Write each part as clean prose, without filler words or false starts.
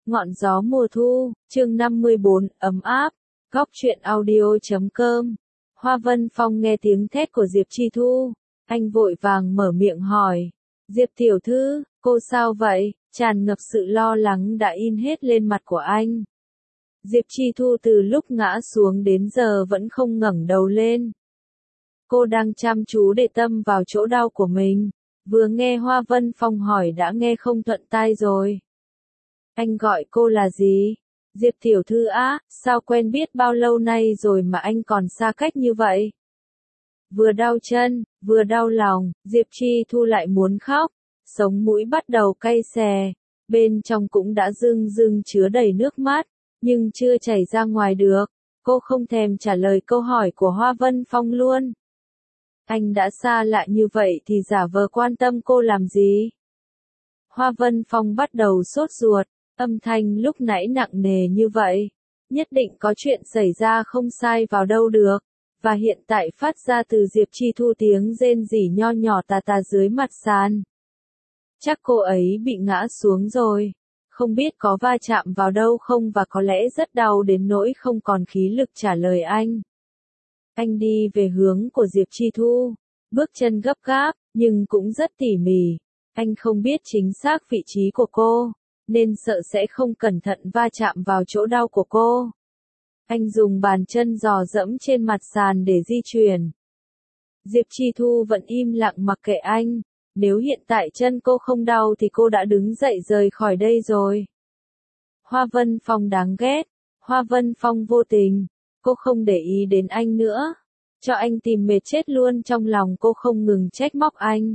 Ngọn gió mùa thu, chương 54, ấm áp, góc truyện audio.com. Hoa Vân Phong nghe tiếng thét của Diệp Chi Thu, anh vội vàng mở miệng hỏi. Diệp tiểu thư, cô sao vậy? Tràn ngập sự lo lắng đã in hết lên mặt của anh. Diệp Chi Thu từ lúc ngã xuống đến giờ vẫn không ngẩng đầu lên. Cô đang chăm chú để tâm vào chỗ đau của mình, vừa nghe Hoa Vân Phong hỏi đã nghe không thuận tai rồi. Anh gọi cô là gì? Diệp tiểu thư á, sao quen biết bao lâu nay rồi mà anh còn xa cách như vậy? Vừa đau chân, vừa đau lòng, Diệp Chi Thu lại muốn khóc, sống mũi bắt đầu cay xè, bên trong cũng đã rưng rưng chứa đầy nước mắt, nhưng chưa chảy ra ngoài được. Cô không thèm trả lời câu hỏi của Hoa Vân Phong luôn. Anh đã xa lạ như vậy thì giả vờ quan tâm cô làm gì? Hoa Vân Phong bắt đầu sốt ruột, âm thanh lúc nãy nặng nề như vậy. Nhất định có chuyện xảy ra không sai vào đâu được. Và hiện tại phát ra từ Diệp Chi Thu tiếng rên rỉ nho nhỏ tà tà dưới mặt sàn. Chắc cô ấy bị ngã xuống rồi. Không biết có va chạm vào đâu không và có lẽ rất đau đến nỗi không còn khí lực trả lời anh. Anh đi về hướng của Diệp Chi Thu, bước chân gấp gáp, nhưng cũng rất tỉ mỉ. Anh không biết chính xác vị trí của cô, nên sợ sẽ không cẩn thận va chạm vào chỗ đau của cô. Anh dùng bàn chân dò dẫm trên mặt sàn để di chuyển. Diệp Chi Thu vẫn im lặng mặc kệ anh. Nếu hiện tại chân cô không đau thì cô đã đứng dậy rời khỏi đây rồi. Hoa Vân Phong đáng ghét. Hoa Vân Phong vô tình. Cô không để ý đến anh nữa. Cho anh tìm mệt chết luôn, trong lòng cô không ngừng trách móc anh.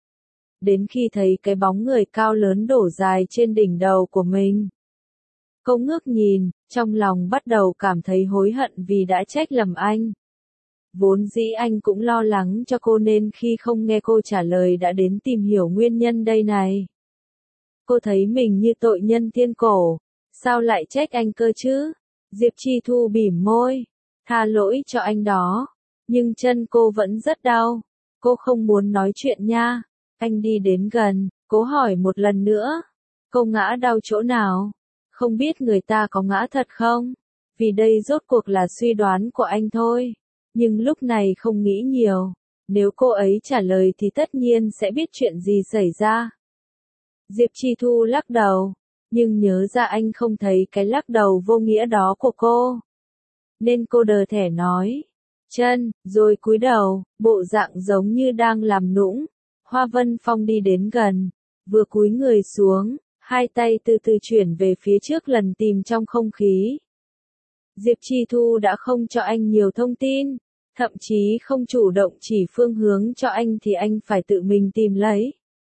Đến khi thấy cái bóng người cao lớn đổ dài trên đỉnh đầu của mình. Cô ngước nhìn, trong lòng bắt đầu cảm thấy hối hận vì đã trách lầm anh. Vốn dĩ anh cũng lo lắng cho cô nên khi không nghe cô trả lời đã đến tìm hiểu nguyên nhân đây này. Cô thấy mình như tội nhân thiên cổ, sao lại trách anh cơ chứ? Diệp Chi Thu bỉm môi, tha lỗi cho anh đó, nhưng chân cô vẫn rất đau. Cô không muốn nói chuyện nha. Anh đi đến gần, cố hỏi một lần nữa. Cô ngã đau chỗ nào? Không biết người ta có ngã thật không? Vì đây rốt cuộc là suy đoán của anh thôi. Nhưng lúc này không nghĩ nhiều. Nếu cô ấy trả lời thì tất nhiên sẽ biết chuyện gì xảy ra. Diệp Chi Thu lắc đầu. Nhưng nhớ ra anh không thấy cái lắc đầu vô nghĩa đó của cô. Nên cô đờ thẻ nói. Chân, rồi cúi đầu, bộ dạng giống như đang làm nũng. Hoa Vân Phong đi đến gần. Vừa cúi người xuống, hai tay từ từ chuyển về phía trước lần tìm trong không khí. Diệp Chi Thu đã không cho anh nhiều thông tin. Thậm chí không chủ động chỉ phương hướng cho anh thì anh phải tự mình tìm lấy.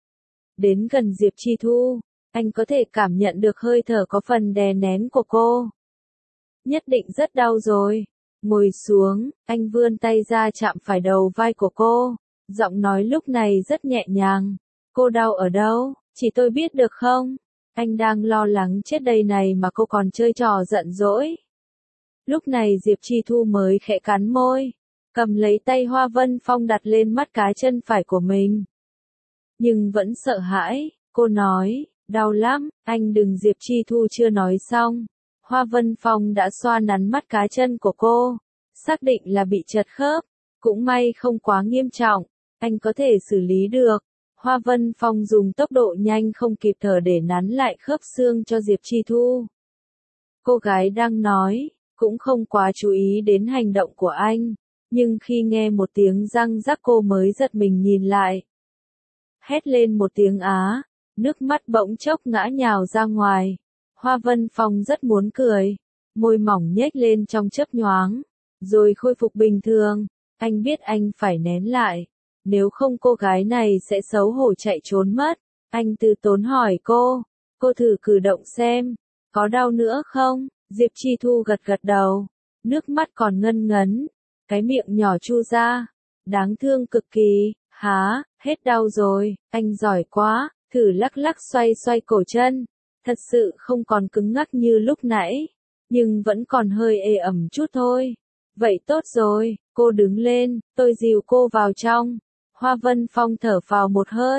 Đến gần Diệp Chi Thu, anh có thể cảm nhận được hơi thở có phần đè nén của cô. Nhất định rất đau rồi. Ngồi xuống, anh vươn tay ra chạm phải đầu vai của cô. Giọng nói lúc này rất nhẹ nhàng. Cô đau ở đâu? Chỉ tôi biết được không? Anh đang lo lắng chết đây này mà cô còn chơi trò giận dỗi. Lúc này Diệp Chi Thu mới khẽ cắn môi. Cầm lấy tay Hoa Vân Phong đặt lên mắt cá chân phải của mình. Nhưng vẫn sợ hãi, cô nói, đau lắm, anh đừng. Diệp Chi Thu chưa nói xong. Hoa Vân Phong đã xoa nắn mắt cá chân của cô, xác định là bị trật khớp, cũng may không quá nghiêm trọng, anh có thể xử lý được. Hoa Vân Phong dùng tốc độ nhanh không kịp thở để nắn lại khớp xương cho Diệp Chi Thu. Cô gái đang nói, cũng không quá chú ý đến hành động của anh. Nhưng khi nghe một tiếng răng rắc cô mới giật mình nhìn lại. Hét lên một tiếng á, nước mắt bỗng chốc ngã nhào ra ngoài. Hoa Vân Phong rất muốn cười, môi mỏng nhếch lên trong chớp nhoáng, rồi khôi phục bình thường. Anh biết anh phải nén lại, nếu không cô gái này sẽ xấu hổ chạy trốn mất. Anh từ tốn hỏi cô thử cử động xem, có đau nữa không? Diệp Chi Thu gật gật đầu, nước mắt còn ngân ngấn. Cái miệng nhỏ chu ra, đáng thương cực kỳ. Há, hết đau rồi, anh giỏi quá. Thử lắc lắc xoay xoay cổ chân, thật sự không còn cứng ngắc như lúc nãy, nhưng vẫn còn hơi ê ẩm chút thôi. Vậy tốt rồi, cô đứng lên, tôi dìu cô vào trong. Hoa Vân Phong thở phào một hơi,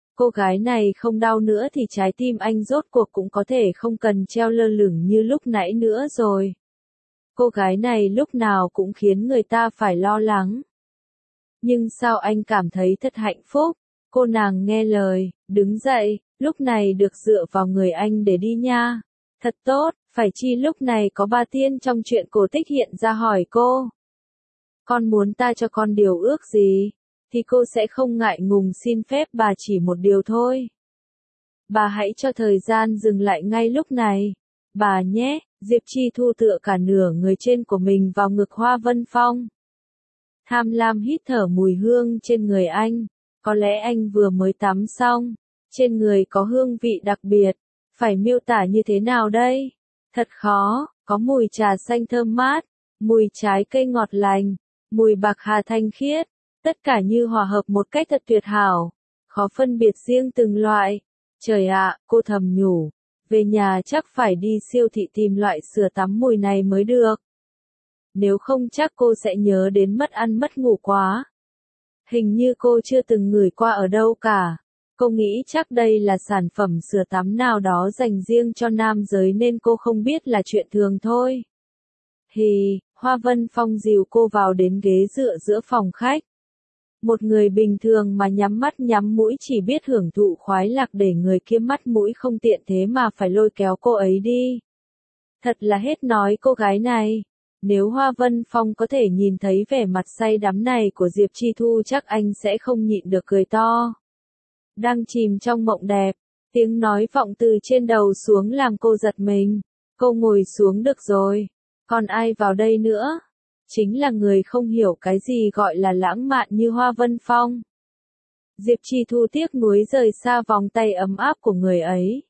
Cô gái này không đau nữa thì trái tim anh rốt cuộc cũng có thể không cần treo lơ lửng như lúc nãy nữa rồi. Cô gái này lúc nào cũng khiến người ta phải lo lắng. Nhưng sao anh cảm thấy thật hạnh phúc? Cô nàng nghe lời, đứng dậy, lúc này được dựa vào người anh để đi nha. Thật tốt, phải chi lúc này có bà tiên trong chuyện cổ tích hiện ra hỏi cô. Con muốn ta cho con điều ước gì? Thì cô sẽ không ngại ngùng xin phép bà chỉ một điều thôi. Bà hãy cho thời gian dừng lại ngay lúc này. Bà nhé, Diệp Chi Thu tựa cả nửa người trên của mình vào ngực Hoa Vân Phong. Tham lam hít thở mùi hương trên người anh. Có lẽ anh vừa mới tắm xong. Trên người có hương vị đặc biệt. Phải miêu tả như thế nào đây? Thật khó, có mùi trà xanh thơm mát, mùi trái cây ngọt lành, mùi bạc hà thanh khiết. Tất cả như hòa hợp một cách thật tuyệt hảo. Khó phân biệt riêng từng loại. Trời ạ, cô thầm nhủ. Về nhà chắc phải đi siêu thị tìm loại sữa tắm mùi này mới được. Nếu không chắc cô sẽ nhớ đến mất ăn mất ngủ quá. Hình như cô chưa từng ngửi qua ở đâu cả. Cô nghĩ chắc đây là sản phẩm sữa tắm nào đó dành riêng cho nam giới nên cô không biết là chuyện thường thôi. Hoa Vân Phong dìu cô vào đến ghế dựa giữa phòng khách. Một người bình thường mà nhắm mắt nhắm mũi chỉ biết hưởng thụ khoái lạc để người kia mắt mũi không tiện thế mà phải lôi kéo cô ấy đi. Thật là hết nói cô gái này. Nếu Hoa Vân Phong có thể nhìn thấy vẻ mặt say đắm này của Diệp Chi Thu chắc anh sẽ không nhịn được cười to. Đang chìm trong mộng đẹp, tiếng nói vọng từ trên đầu xuống làm cô giật mình. Cô ngồi xuống được rồi. Còn ai vào đây nữa? Chính là người không hiểu cái gì gọi là lãng mạn như Hoa Vân Phong. Diệp Chi Thu tiếc nuối rời xa vòng tay ấm áp của người ấy.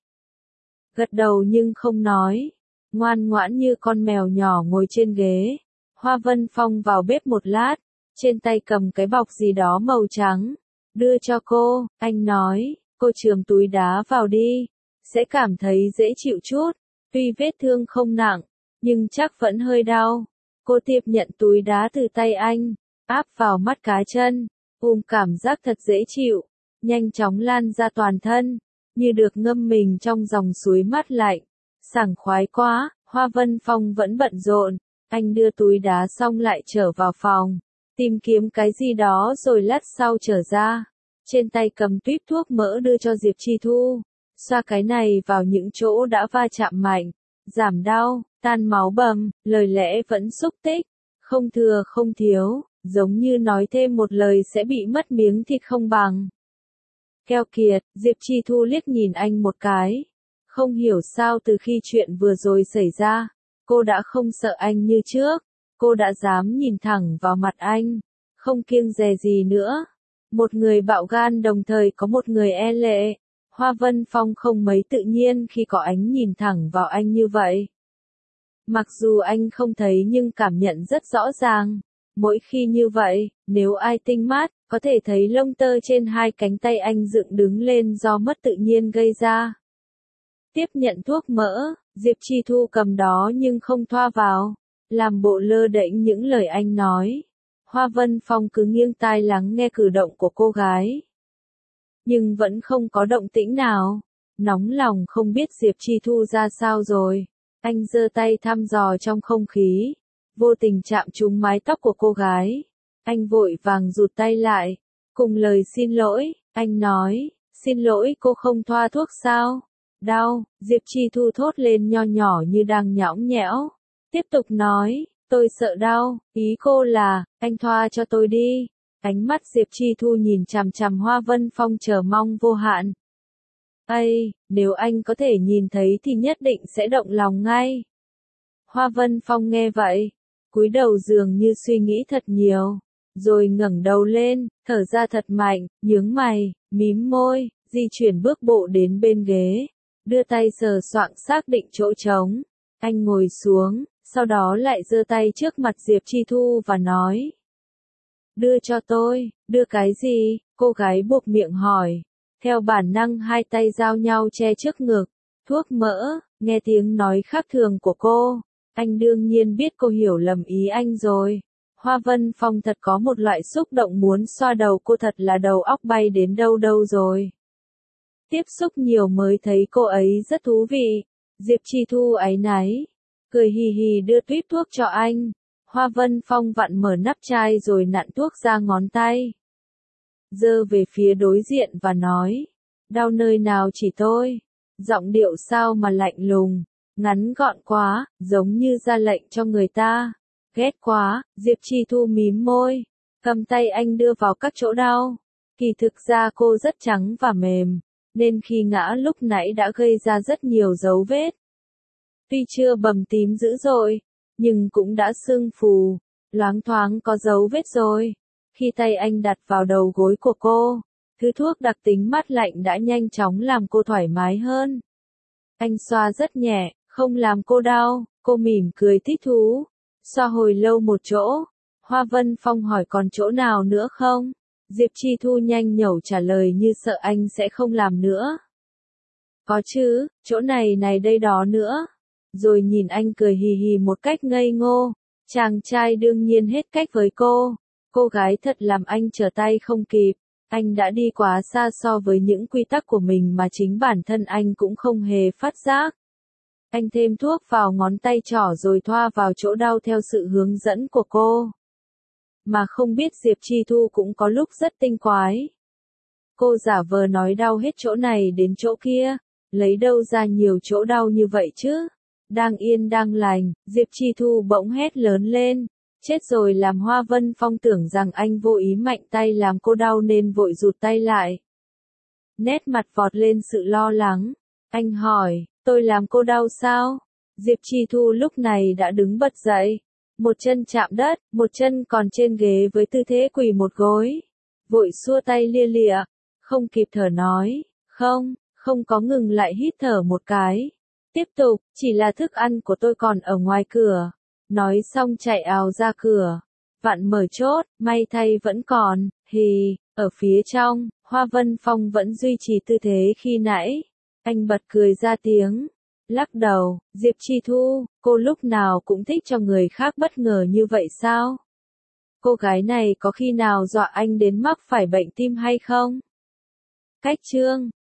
Gật đầu nhưng không nói. Ngoan ngoãn như con mèo nhỏ ngồi trên ghế. Hoa Vân Phong vào bếp một lát. Trên tay cầm cái bọc gì đó màu trắng. Đưa cho cô, anh nói, cô chườm túi đá vào đi. Sẽ cảm thấy dễ chịu chút. Tuy vết thương không nặng, nhưng chắc vẫn hơi đau. Cô tiếp nhận túi đá từ tay anh, áp vào mắt cá chân, cảm giác thật dễ chịu, nhanh chóng lan ra toàn thân, như được ngâm mình trong dòng suối mát lạnh. Sảng khoái quá, Hoa Vân Phong vẫn bận rộn, anh đưa túi đá xong lại trở vào phòng, tìm kiếm cái gì đó rồi lát sau trở ra. Trên tay cầm tuýp thuốc mỡ đưa cho Diệp Chi Thu, xoa cái này vào những chỗ đã va chạm mạnh, giảm đau, tan máu bầm, lời lẽ vẫn xúc tích, không thừa không thiếu, giống như nói thêm một lời sẽ bị mất miếng thịt không bằng. Keo kiệt, Diệp Chi Thu liếc nhìn anh một cái. Không hiểu sao từ khi chuyện vừa rồi xảy ra, cô đã không sợ anh như trước, cô đã dám nhìn thẳng vào mặt anh, không kiêng dè gì nữa. Một người bạo gan đồng thời có một người e lệ. Hoa Vân Phong không mấy tự nhiên khi có ánh nhìn thẳng vào anh như vậy. Mặc dù anh không thấy nhưng cảm nhận rất rõ ràng. Mỗi khi như vậy, nếu ai tinh mắt, có thể thấy lông tơ trên hai cánh tay anh dựng đứng lên do mất tự nhiên gây ra. Tiếp nhận thuốc mỡ, Diệp Chi Thu cầm đó nhưng không thoa vào, làm bộ lơ đễnh những lời anh nói. Hoa Vân Phong cứ nghiêng tai lắng nghe cử động của cô gái. Nhưng vẫn không có động tĩnh nào. Nóng lòng không biết Diệp Chi Thu ra sao rồi. Anh giơ tay thăm dò trong không khí. Vô tình chạm trúng mái tóc của cô gái. Anh vội vàng rụt tay lại. Cùng lời xin lỗi, anh nói, xin lỗi cô không thoa thuốc sao? Đau, Diệp Chi Thu thốt lên nho nhỏ như đang nhõng nhẽo. Tiếp tục nói, tôi sợ đau, ý cô là, anh thoa cho tôi đi. Ánh mắt Diệp Chi Thu nhìn chằm chằm Hoa Vân Phong chờ mong vô hạn. Ây, nếu anh có thể nhìn thấy thì nhất định sẽ động lòng ngay. Hoa Vân Phong nghe vậy, cúi đầu dường như suy nghĩ thật nhiều, rồi ngẩng đầu lên, thở ra thật mạnh, nhướng mày, mím môi, di chuyển bước bộ đến bên ghế, đưa tay sờ soạng xác định chỗ trống. Anh ngồi xuống, sau đó lại giơ tay trước mặt Diệp Chi Thu và nói. Đưa cho tôi, đưa cái gì? Cô gái buộc miệng hỏi. Theo bản năng hai tay giao nhau che trước ngực. Thuốc mỡ, nghe tiếng nói khác thường của cô. Anh đương nhiên biết cô hiểu lầm ý anh rồi. Hoa Vân Phong thật có một loại xúc động muốn xoa đầu cô, thật là đầu óc bay đến đâu đâu rồi. Tiếp xúc nhiều mới thấy cô ấy rất thú vị. Diệp Chi Thu áy náy, cười hì hì đưa tuýp thuốc cho anh. Hoa Vân Phong vặn mở nắp chai rồi nặn thuốc ra ngón tay. Giơ về phía đối diện và nói, đau nơi nào chỉ tôi. Giọng điệu sao mà lạnh lùng, ngắn gọn quá, giống như ra lệnh cho người ta. Ghét quá, Diệp Chi Thu mím môi, cầm tay anh đưa vào các chỗ đau. Kỳ thực ra cô rất trắng và mềm, nên khi ngã lúc nãy đã gây ra rất nhiều dấu vết. Tuy chưa bầm tím dữ dội, nhưng cũng đã sưng phù, loáng thoáng có dấu vết rồi. Khi tay anh đặt vào đầu gối của cô, thứ thuốc đặc tính mát lạnh đã nhanh chóng làm cô thoải mái hơn. Anh xoa rất nhẹ, không làm cô đau, cô mỉm cười thích thú. Xoa hồi lâu một chỗ, Hoa Vân Phong hỏi còn chỗ nào nữa không? Diệp Chi Thu nhanh nhẩu trả lời như sợ anh sẽ không làm nữa. Có chứ, chỗ này này đây đó nữa. Rồi nhìn anh cười hì hì một cách ngây ngô. Chàng trai đương nhiên hết cách với cô. Cô gái thật làm anh trở tay không kịp. Anh đã đi quá xa so với những quy tắc của mình mà chính bản thân anh cũng không hề phát giác. Anh thêm thuốc vào ngón tay trỏ rồi thoa vào chỗ đau theo sự hướng dẫn của cô. Mà không biết Diệp Chi Thu cũng có lúc rất tinh quái. Cô giả vờ nói đau hết chỗ này đến chỗ kia, lấy đâu ra nhiều chỗ đau như vậy chứ? Đang yên đang lành, Diệp Chi Thu bỗng hét lớn lên. Chết rồi, làm Hoa Vân Phong tưởng rằng anh vô ý mạnh tay làm cô đau nên vội rụt tay lại. Nét mặt vọt lên sự lo lắng. Anh hỏi, tôi làm cô đau sao? Diệp Chi Thu lúc này đã đứng bật dậy. Một chân chạm đất, một chân còn trên ghế với tư thế quỳ một gối. Vội xua tay lia lịa, không kịp thở nói, không có ngừng lại hít thở một cái. Tiếp tục, chỉ là thức ăn của tôi còn ở ngoài cửa. Nói xong chạy ào ra cửa. Vặn mở chốt, may thay vẫn còn, ở phía trong, Hoa Vân Phong vẫn duy trì tư thế khi nãy. Anh bật cười ra tiếng. Lắc đầu, Diệp Chi Thu, cô lúc nào cũng thích cho người khác bất ngờ như vậy sao? Cô gái này có khi nào dọa anh đến mắc phải bệnh tim hay không? Cách chương